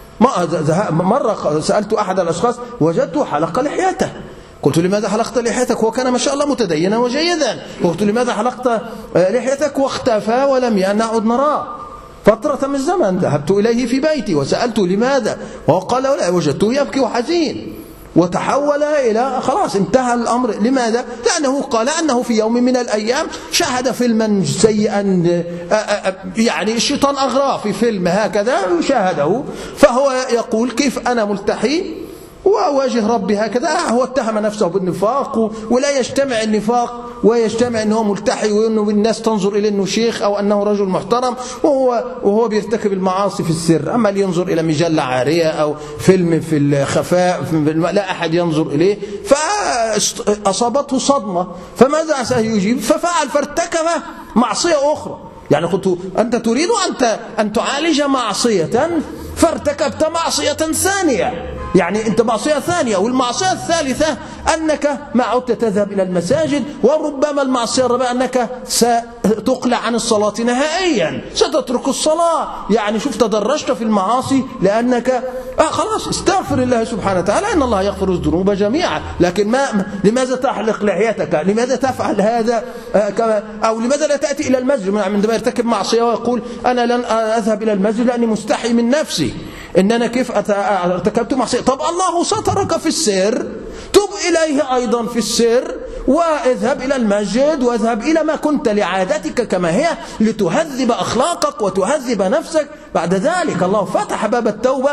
مرة سألت أحد الأشخاص وجدته حلق لحيته، قلت لماذا حلقت لحيتك؟ هو كان ما شاء الله متدينا وجيدا. قلت لماذا حلقت لحيتك؟ واختفى ولم نعد نراه فترة من الزمن. ذهبت إليه في بيتي وسألته لماذا، وهو قال لا، وجدته يبكي وحزين، وتحول إلى خلاص انتهى الأمر. لماذا؟ لأنه قال أنه في يوم من الأيام شاهد فيلما سيئا، يعني الشيطان أغراه في فيلم هكذا شاهده، فهو يقول كيف أنا ملتحي وأواجه ربي هكذا؟ هو اتهم نفسه بالنفاق، ولا يجتمع النفاق ويجتمع أنه ملتحي وأنه الناس تنظر إليه أنه شيخ أو أنه رجل محترم، وهو, وهو بيرتكب المعاصي في السر. أما اللي ينظر إلى مجلة عارية أو فيلم في الخفاء لا أحد ينظر إليه، فأصابته صدمة، فماذا سيجيب؟ ففعل فارتكب معصية أخرى. يعني قلت أنت تريد أنت أن تعالج معصية فارتكبت معصية ثانية، يعني أنت معصية ثانية. والمعصية الثالثة أنك ما عدت تذهب إلى المساجد، وربما المعصية الرابعة أنك ستقلع عن الصلاة نهائيا، ستترك الصلاة. يعني شوف تدرجت في المعاصي لأنك آه خلاص استغفر الله سبحانه وتعالى إن الله يغفر الذنوب جميعا. لكن ما لماذا تحلق لحيتك؟ لماذا تفعل هذا؟ آه كما أو لماذا لا تأتي إلى المسجد عندما يرتكب معصية ويقول أنا لن أذهب إلى المسجد لأني مستحي من نفسي إن أنا كيف ارتكبت معصية. طب الله سترك في السر، تب إليه أيضا في السر، واذهب إلى المسجد واذهب إلى ما كنت لعادتك كما هي لتهذب أخلاقك وتهذب نفسك. بعد ذلك الله فتح باب التوبة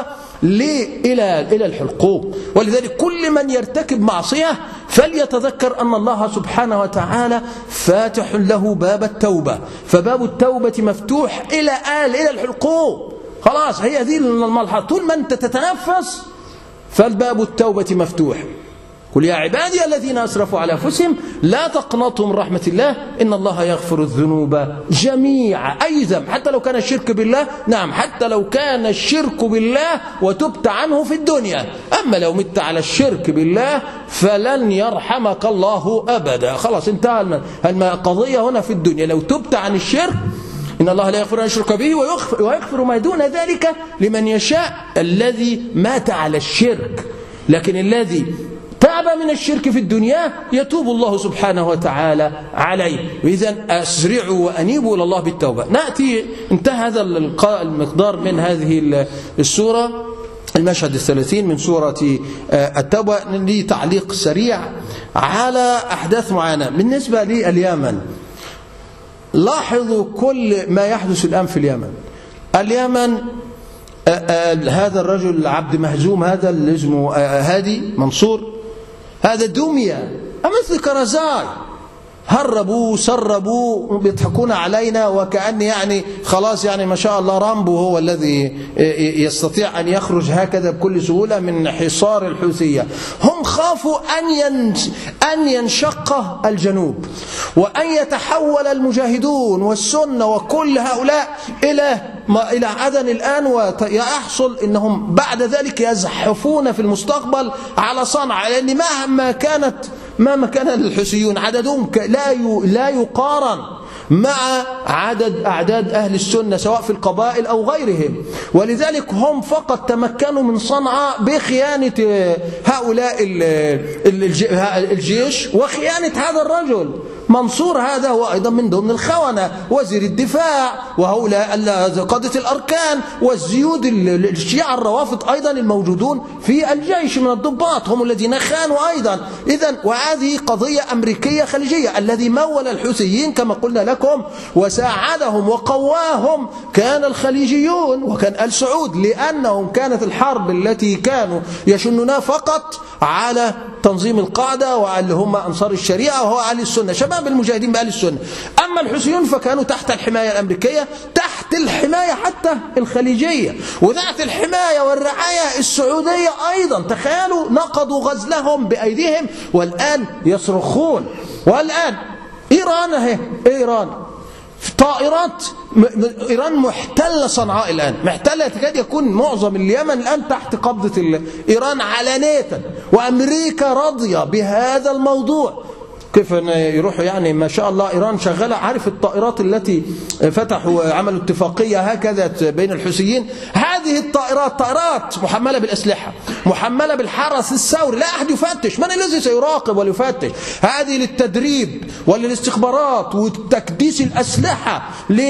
إلى إلى الحلقوم. ولذلك كل من يرتكب معصية فليتذكر أن الله سبحانه وتعالى فاتح له باب التوبة، فباب التوبة مفتوح إلى آل إلى الحلقوم. خلاص هي هذه المرحلة، طول ما أنت تتنفس فالباب التوبة مفتوح. قل يا عبادي الذين أسرفوا على أنفسهم لا تقنطوا من رحمة الله إن الله يغفر الذنوب جميعا. أي ذنب، حتى لو كان الشرك بالله، نعم حتى لو كان الشرك بالله وتبت عنه في الدنيا، أما لو مت على الشرك بالله فلن يرحمك الله أبدا. خلاص انتهى القضية هنا في الدنيا. لو تبت عن الشرك إن الله لا يغفر أن يشرك به ويغفر, ويغفر ما دون ذلك لمن يشاء. الذي مات على الشرك، لكن الذي تاب من الشرك في الدنيا يتوب الله سبحانه وتعالى عليه. وإذا أسرعوا وأنيبوا إلى الله بالتوبة. نأتي انتهى هذا المقدار من هذه السورة، المشهد الثلاثين من سورة التوبة. لي تعليق سريع على أحداث معينة بالنسبة لليمن. لاحظوا كل ما يحدث الآن في اليمن. اليمن هذا الرجل عبد مهزوم، هذا اللي اسمه هادي منصور، هذا دمية مثل كرزاي، هربوا سربوا بيضحكون علينا وكأن يعني خلاص يعني ما شاء الله رامبو هو الذي يستطيع أن يخرج هكذا بكل سهولة من حصار الحوثية. هم خافوا أن أن ينشق الجنوب وأن يتحول المجاهدون والسنة وكل هؤلاء إلى ما إلى عدن الآن، ويحصل أنهم بعد ذلك يزحفون في المستقبل على صنعاء، لأن مهما كانت مهما كان الحوثيون عددهم لا لا يقارن مع عدد أعداد أهل السنة سواء في القبائل أو غيرهم. ولذلك هم فقط تمكنوا من صنعاء بخيانة هؤلاء الجيش وخيانة هذا الرجل منصور. هذا هو أيضا من ضمن الخونة، وزير الدفاع وهؤلاء قادة الأركان والزيود الشيعة الروافض أيضا الموجودون في الجيش من الضباط هم الذين خانوا أيضا. إذن وهذه قضية أمريكية خليجية. الذي مول الحوثيين كما قلنا لكم وساعدهم وقواهم كان الخليجيون وكان آل سعود، لأنهم كانت الحرب التي كانوا يشنونها فقط على تنظيم القاعدة واللي هم أنصار الشريعة وهو أهل السنة، شباب المجاهدين بأهل السنة. أما الحوثيون فكانوا تحت الحماية الأمريكية، تحت الحماية حتى الخليجية، وتحت الحماية والرعاية السعودية أيضا. تخيلوا نقضوا غزلهم بأيديهم والآن يصرخون. والآن إيران اهي إيران طائرات إيران محتلة صنعاء الآن، محتلة تكاد يكون معظم اليمن الآن تحت قبضة إيران علانية، وأمريكا راضية بهذا الموضوع. كيف يروحوا يعني ما شاء الله إيران شغالة. عارف الطائرات التي فتحوا عملوا اتفاقية هكذا بين الحوثيين، هذه الطائرات طائرات محملة بالأسلحة، محملة بالحرس الثوري، لا أحد يفتش. من الذي سيراقب ويفتش؟ هذه للتدريب وللاستخبارات وتكديس الأسلحة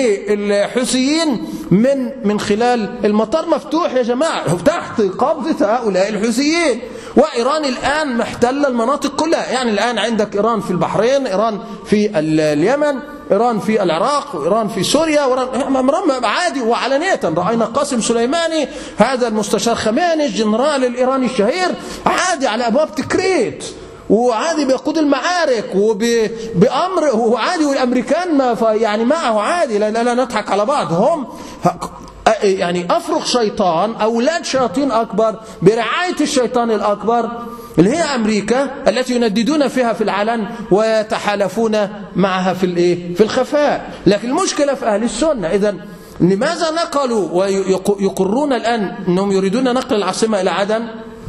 للحوثيين من من خلال المطار مفتوح يا جماعة تحت قبضة هؤلاء الحوثيين. وإيران الآن محتلة المناطق كلها. يعني الآن عندك إيران في البحرين، إيران في اليمن، إيران في العراق، وإيران في سوريا، وإيران عادي وعلانية. رأينا قاسم سليماني هذا المستشار خميني الجنرال الإيراني الشهير عادي على أبواب تكريت، وعادي بيقود المعارك وبأمر وعادي، والأمريكان ما يعني معه عادي. لا, لا, لا نضحك على بعض. هم يعني أفرق شيطان، أولاد شياطين أكبر برعاية الشيطان الأكبر اللي هي أمريكا التي ينددون فيها في العلن ويتحالفون معها في الإيه في الخفاء. لكن المشكلة في أهل السنة. إذن لماذا نقلوا ويقرون الآن أنهم يريدون نقل العاصمة إلى عدن؟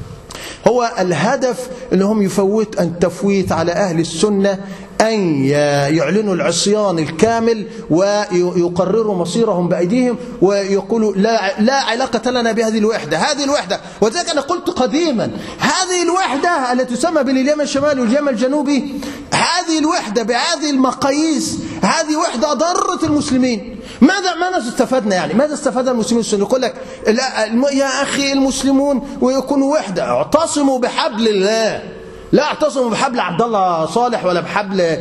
هو الهدف أنهم يفوت أن تفويت على أهل السنة أن يعلنوا العصيان الكامل ويقرروا مصيرهم بأيديهم ويقولوا لا, لا علاقة لنا بهذه الوحدة. هذه الوحدة، وذلك أنا قلت قديما هذه الوحدة التي تسمى بين اليمن الشمالي واليمن الجنوبي، هذه الوحدة بهذه المقاييس هذه وحدة أضرت المسلمين. ماذا ماذا استفدنا؟ يعني ماذا استفاد المسلمين؟ يقول لك لا يا أخي المسلمون ويكونوا وحدة، اعتصموا بحبل الله. لا اعتصموا بحبل عبد الله صالح ولا بحبل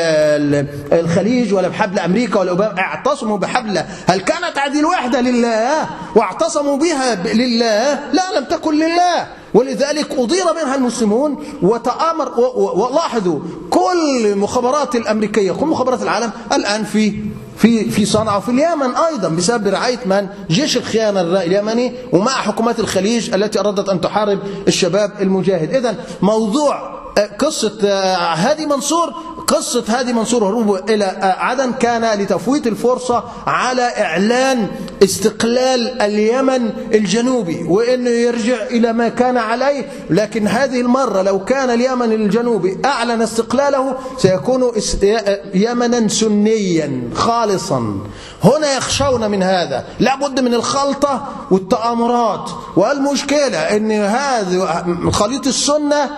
الخليج ولا بحبل أمريكا ولا أوباما، اعتصموا بحبل. هل كانت هذه الوحدة لله واعتصموا بها لله؟ لا، لم تكن لله، ولذلك أضير منها المسلمون وتآمر. ولاحظوا كل مخابرات الأمريكية، كل مخابرات العالم الآن في في في صنعاء وفي اليمن أيضا بسبب رعاية من؟ جيش الخيانة اليمني ومع حكومات الخليج التي أرادت أن تحارب الشباب المجاهد. إذن موضوع قصة هادي منصور، قصة هادي منصور هروبه إلى عدن كان لتفويت الفرصة على إعلان استقلال اليمن الجنوبي وإنه يرجع إلى ما كان عليه. لكن هذه المرة لو كان اليمن الجنوبي أعلن استقلاله سيكون يمنا سنيا خالصا. هنا يخشون من هذا، لابد من الخلطة والتآمرات. والمشكلة أن هذا خليط السنة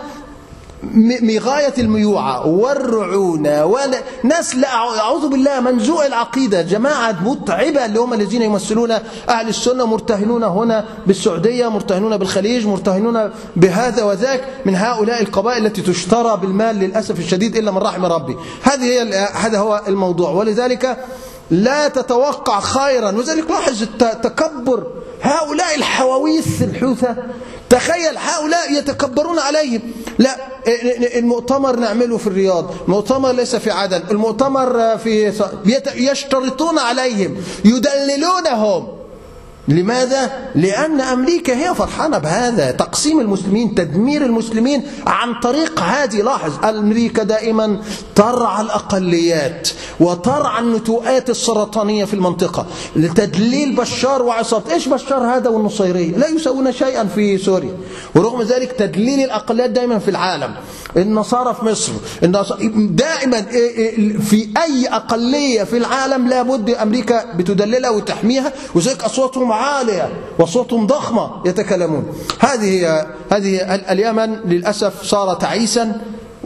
مغاية الميوعة والرعونة وناس لا أعوذ بالله منزوع العقيدة، جماعة متعبة اللي هم الذين يمثلون أهل السنة، مرتهنون هنا بالسعودية، مرتهنون بالخليج، مرتهنون بهذا وذاك من هؤلاء القبائل التي تشترى بالمال للأسف الشديد إلا من رحم ربي. هذه هي هذا هو الموضوع. ولذلك لا تتوقع خيرا. وذلك لاحظ تكبر هؤلاء الحواويث الحوثة. تخيل هؤلاء يتكبرون عليهم. لا، المؤتمر نعمله في الرياض، المؤتمر ليس في عدن، المؤتمر في يشترطون عليهم، يدللونهم. لماذا؟ لأن أمريكا هي فرحانة بهذا، تقسيم المسلمين، تدمير المسلمين عن طريق هذه. لاحظ أمريكا دائما ترعى الأقليات وترعى النتوءات السرطانية في المنطقة لتدليل بشار وعصابته. إيش بشار هذا والنصيرية؟ لا يسوون شيئا في سوريا، ورغم ذلك تدليل الأقليات دائما في العالم. النصارى في مصر دائما في أي أقلية في العالم لابد أمريكا بتدللها وتحميها، وذلك أصواتهم عالية وصوتهم ضخمة يتكلمون. هذه هذه اليمن للأسف صار تعيسا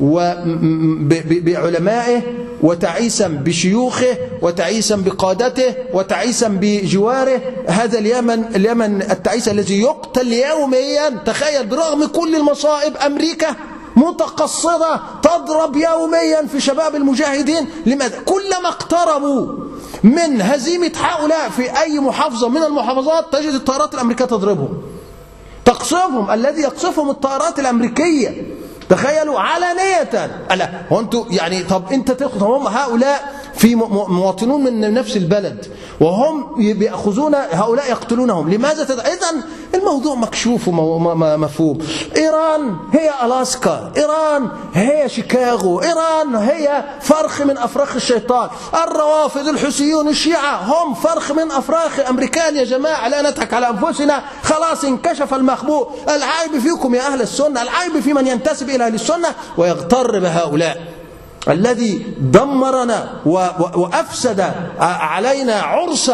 بعلمائه وتعيسا بشيوخه وتعيسا بقادته وتعيسا بجواره. هذا اليمن اليمن التعيس الذي يقتل يوميا. تخيل برغم كل المصائب أمريكا متقصدة تضرب يوميا في شباب المجاهدين. لماذا؟ كلما اقتربوا من هزيمة هؤلاء في أي محافظة من المحافظات تجد الطائرات الأمريكية تضربهم، تقصفهم. الذي يقصفهم الطائرات الأمريكية. تخيلوا علانية. ألا هو أنتوا يعني طب أنت تقصف هم هؤلاء في مواطنون من نفس البلد وهم بيأخذون هؤلاء يقتلونهم. لماذا تد... إذن الموضوع مكشوف ومفهوم. إيران هي ألاسكا، إيران هي شيكاغو، إيران هي فرخ من أفراخ الشيطان. الروافض الحوثيون الشيعة هم فرخ من أفراخ أمريكان. يا جماعة لا نضحك على أنفسنا، خلاص انكشف المخبوء. العيب فيكم يا أهل السنة، العيب في من ينتسب إلى أهل السنة ويغتر بهؤلاء. الذي دمرنا وأفسد علينا عرس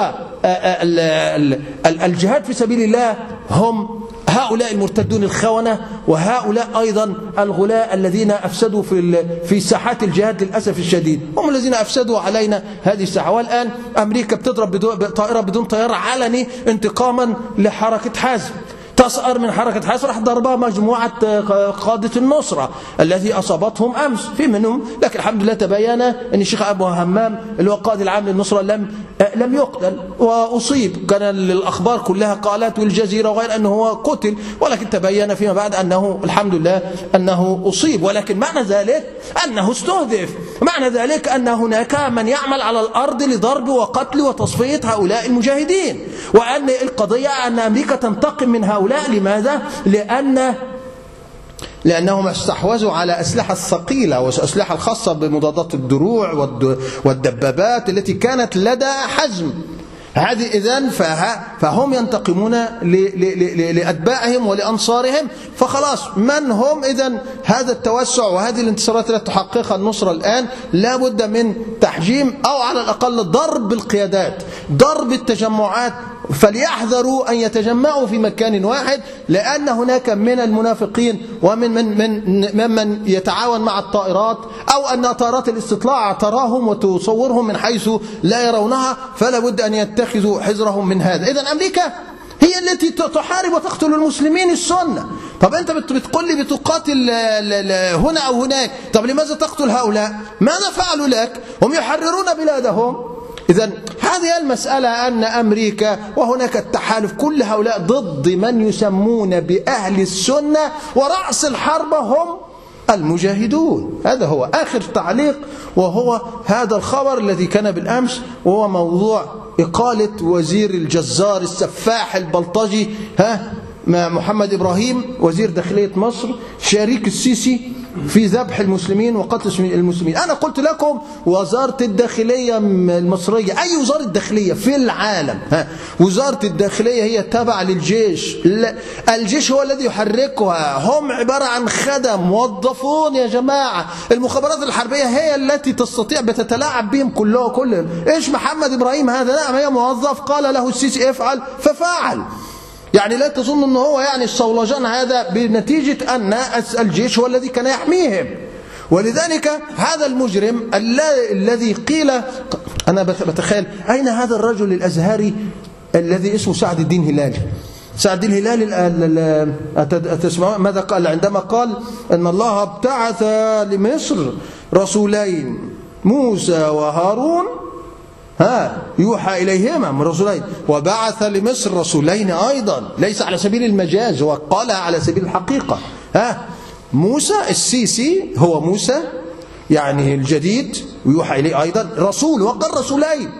الجهاد في سبيل الله هم هؤلاء المرتدون الخونة، وهؤلاء أيضا الغلاء الذين أفسدوا في في ساحات الجهاد للأسف الشديد، هم الذين أفسدوا علينا هذه الساحة. والآن أمريكا بتضرب طائرة بدون طيار علني انتقاما لحركة حزم. تسأر من حركة حزم راح ضربها مجموعة قادة النصرة التي أصابتهم أمس في منهم، لكن الحمد لله تبين أن الشيخ أبو همام اللي هو القائد العام للنصرة لم لم يقتل وأصيب. كان الأخبار كلها قالت والجزيرة وغير أنه هو قتل، ولكن تبين فيما بعد أنه الحمد لله أنه أصيب. ولكن معنى ذلك أنه استهدف، معنى ذلك أن هناك من يعمل على الأرض لضرب وقتل وتصفية هؤلاء المجاهدين، وأن القضية أن أمريكا تنتقم من هؤلاء. لماذا؟ لأن لأنهم استحوذوا على أسلحة الثقيلة والأسلحة الخاصة بمضادات الدروع والدبابات التي كانت لدى حزم. هذه إذن فهم ينتقمون لأتباعهم ولأنصارهم. فخلاص من هم إذن هذا التوسع وهذه الانتصارات التي تحققها النصرة الآن لابد من تحجيم أو على الأقل ضرب القيادات، ضرب التجمعات. فليحذروا أن يتجمعوا في مكان واحد، لأن هناك من المنافقين ومن من من ممن يتعاون مع الطائرات أو أن طائرات الاستطلاع تراهم وتصورهم من حيث لا يرونها، فلا بد أن يتخذوا حذرهم من هذا. إذن أمريكا هي التي تحارب وتقتل المسلمين السنة، طب أنت بتقول لي بتقاتل هنا أو هناك، طب لماذا تقتل هؤلاء؟ ماذا فعلوا لك؟ هم يحررون بلادهم. إذن هذه المسألة أن أمريكا وهناك التحالف كل هؤلاء ضد من يسمون بأهل السنة، ورأس الحرب هم المجاهدون. هذا هو آخر تعليق، وهو هذا الخبر الذي كان بالأمس، وهو موضوع إقالة وزير الجزار السفاح البلطجي ها محمد إبراهيم وزير داخلية مصر، شريك السيسي في ذبح المسلمين وقتل المسلمين. أنا قلت لكم وزارة الداخلية المصرية، أي وزارة داخلية في العالم، ها وزارة الداخلية هي تابعة للجيش، الجيش هو الذي يحركها، هم عبارة عن خدم موظفون يا جماعة. المخابرات الحربية هي التي تستطيع بتتلاعب بهم كلهم كلهم. إيش محمد إبراهيم هذا؟ نعم هي موظف، قال له السيسي افعل ففعل. يعني لا تظن أنه هو يعني الصولجان هذا بنتيجة أن الجيش هو الذي كان يحميهم. ولذلك هذا المجرم الذي قيل، أنا بتخيل أين هذا الرجل الأزهري الذي اسمه سعد الدين هلالي. سعد الدين هلالي تسمعون ماذا قال عندما قال أن الله ابتعث لمصر رسولين موسى وهارون ها يوحى إليهما من رسولين، وبعث لمصر رسولين أيضا، ليس على سبيل المجاز وقالها على سبيل الحقيقة. ها موسى السيسي هو موسى يعني الجديد، ويوحى إليه أيضا رسول، وقال رسولين.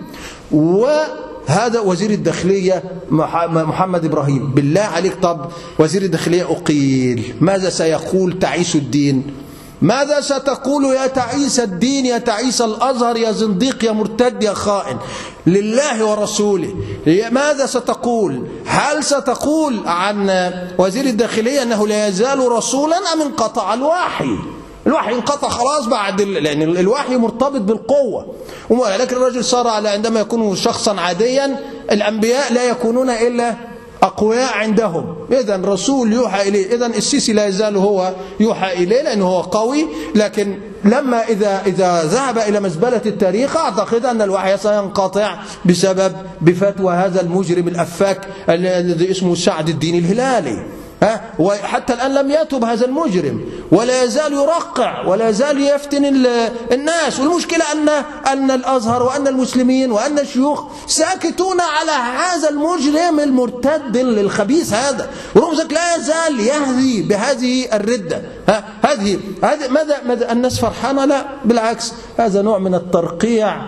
وهذا وزير الداخلية محمد إبراهيم. بالله عليك، طب وزير الداخلية أقيل، ماذا سيقول تعيس الدين؟ ماذا ستقول يا تعيس الدين، يا تعيس الأزهر، يا زنديق، يا مرتد، يا خائن لله ورسوله؟ ماذا ستقول؟ هل ستقول عن وزير الداخلية أنه لا يزال رسولا أم انقطع الوحي؟ الوحي انقطع خلاص بعد، لأن الوحي مرتبط بالقوة، ولكن الرجل صار على عندما يكون شخصا عاديا، الأنبياء لا يكونون إلا أقوياء عندهم. إذن رسول يوحى إليه، إذن السيسي لا يزال هو يوحى إليه لأنه هو قوي، لكن لما إذا إذا ذهب إلى مزبلة التاريخ أعتقد أن الوحي سينقطع بسبب بفتوى هذا المجرم الأفاك الذي اسمه سعد الدين الهلالي. ها وحتى الآن لم يتب هذا المجرم، ولا يزال يرقع ولا يزال يفتن الناس. والمشكلة أن أن الأزهر وأن المسلمين وأن الشيوخ ساكتون على هذا المجرم المرتد الخبيث هذا، ورغم ذلك لا يزال يهدي بهذه الردة. ها هذه هذه ماذا ماذا الناس فرحانة؟ لا بالعكس، هذا نوع من الترقيع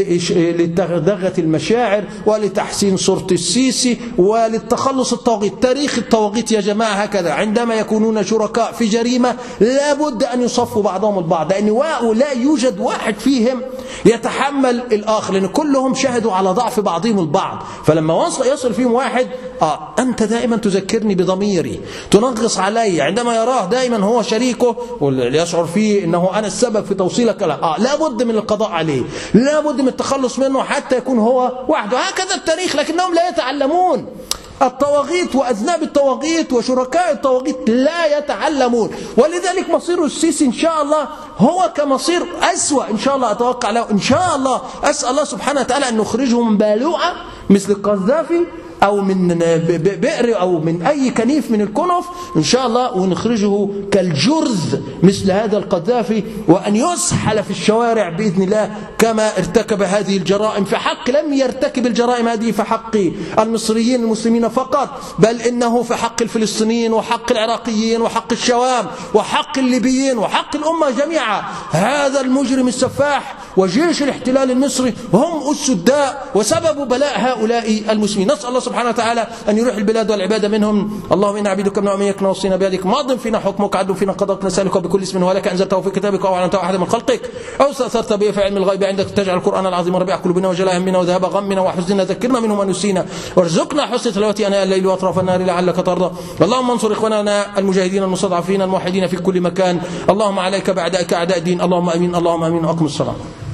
لدغة المشاعر ولتحسين صورة السيسي وللتخلص الطواغيت. تاريخ الطواغيت يا جماعة هكذا، عندما يكونون شركاء في جريمة لابد أن يصفوا بعضهم البعض، لأن لا يوجد واحد فيهم يتحمل الآخر، لأن كلهم شهدوا على ضعف بعضهم البعض. فلما يصل فيهم واحد آه أنت دائما تذكرني بضميري، تنغص علي، عندما يراه دائما هو شريكه ويشعر فيه أنه أنا السبب في توصيلك له، آه لابد من القضاء عليه، لابد من التخلص منه حتى يكون هو وحده. هكذا التاريخ، لكنهم لا يتعلمون. الطواغيت وأذناب الطواغيت وشركاء الطواغيت لا يتعلمون، ولذلك مصير السيسي إن شاء الله هو كمصير أسوأ إن شاء الله أتوقع له. إن شاء الله أسأل الله سبحانه وتعالى أن نخرجه من بالوعة مثل القذافي أو من بئر أو من أي كنيف من الكنف إن شاء الله، ونخرجه كالجرذ مثل هذا القذافي، وأن يسحل في الشوارع بإذن الله كما ارتكب هذه الجرائم في حق، لم يرتكب الجرائم هذه في حق المصريين المسلمين فقط، بل إنه في حق الفلسطينيين وحق العراقيين وحق الشوام وحق الليبيين وحق الأمة جميعا. هذا المجرم السفاح وجيش الاحتلال المصري هم أس الداء وسبب بلاء هؤلاء المسلمين. نسأل الله سبحانه وتعالى أن يروح البلاد والعباد منهم. اللهم إنا عبيدك من أميك نوصينا بيدك، ماض فينا حكمك، عدل فينا قضاءك، نسألك بكل اسم هو لك أنزلته في كتابك أو علمته أحد من خلقك أو استأثرت به في علم الغيب عندك، تجعل القرآن العظيم ربيع قلوبنا وجلاء همنا وذهاب غمنا وحزننا، ذكرنا منه ما نسينا، وارزقنا حسن تلاوته آناء الليل وأطراف النهار لعلك ترضى. اللهم انصر إخواننا المجاهدين المستضعفين الموحدين في كل مكان. اللهم عليك بأعدائك أعداء الدين. اللهم آمين. اللهم آمين. أقم الصلاة.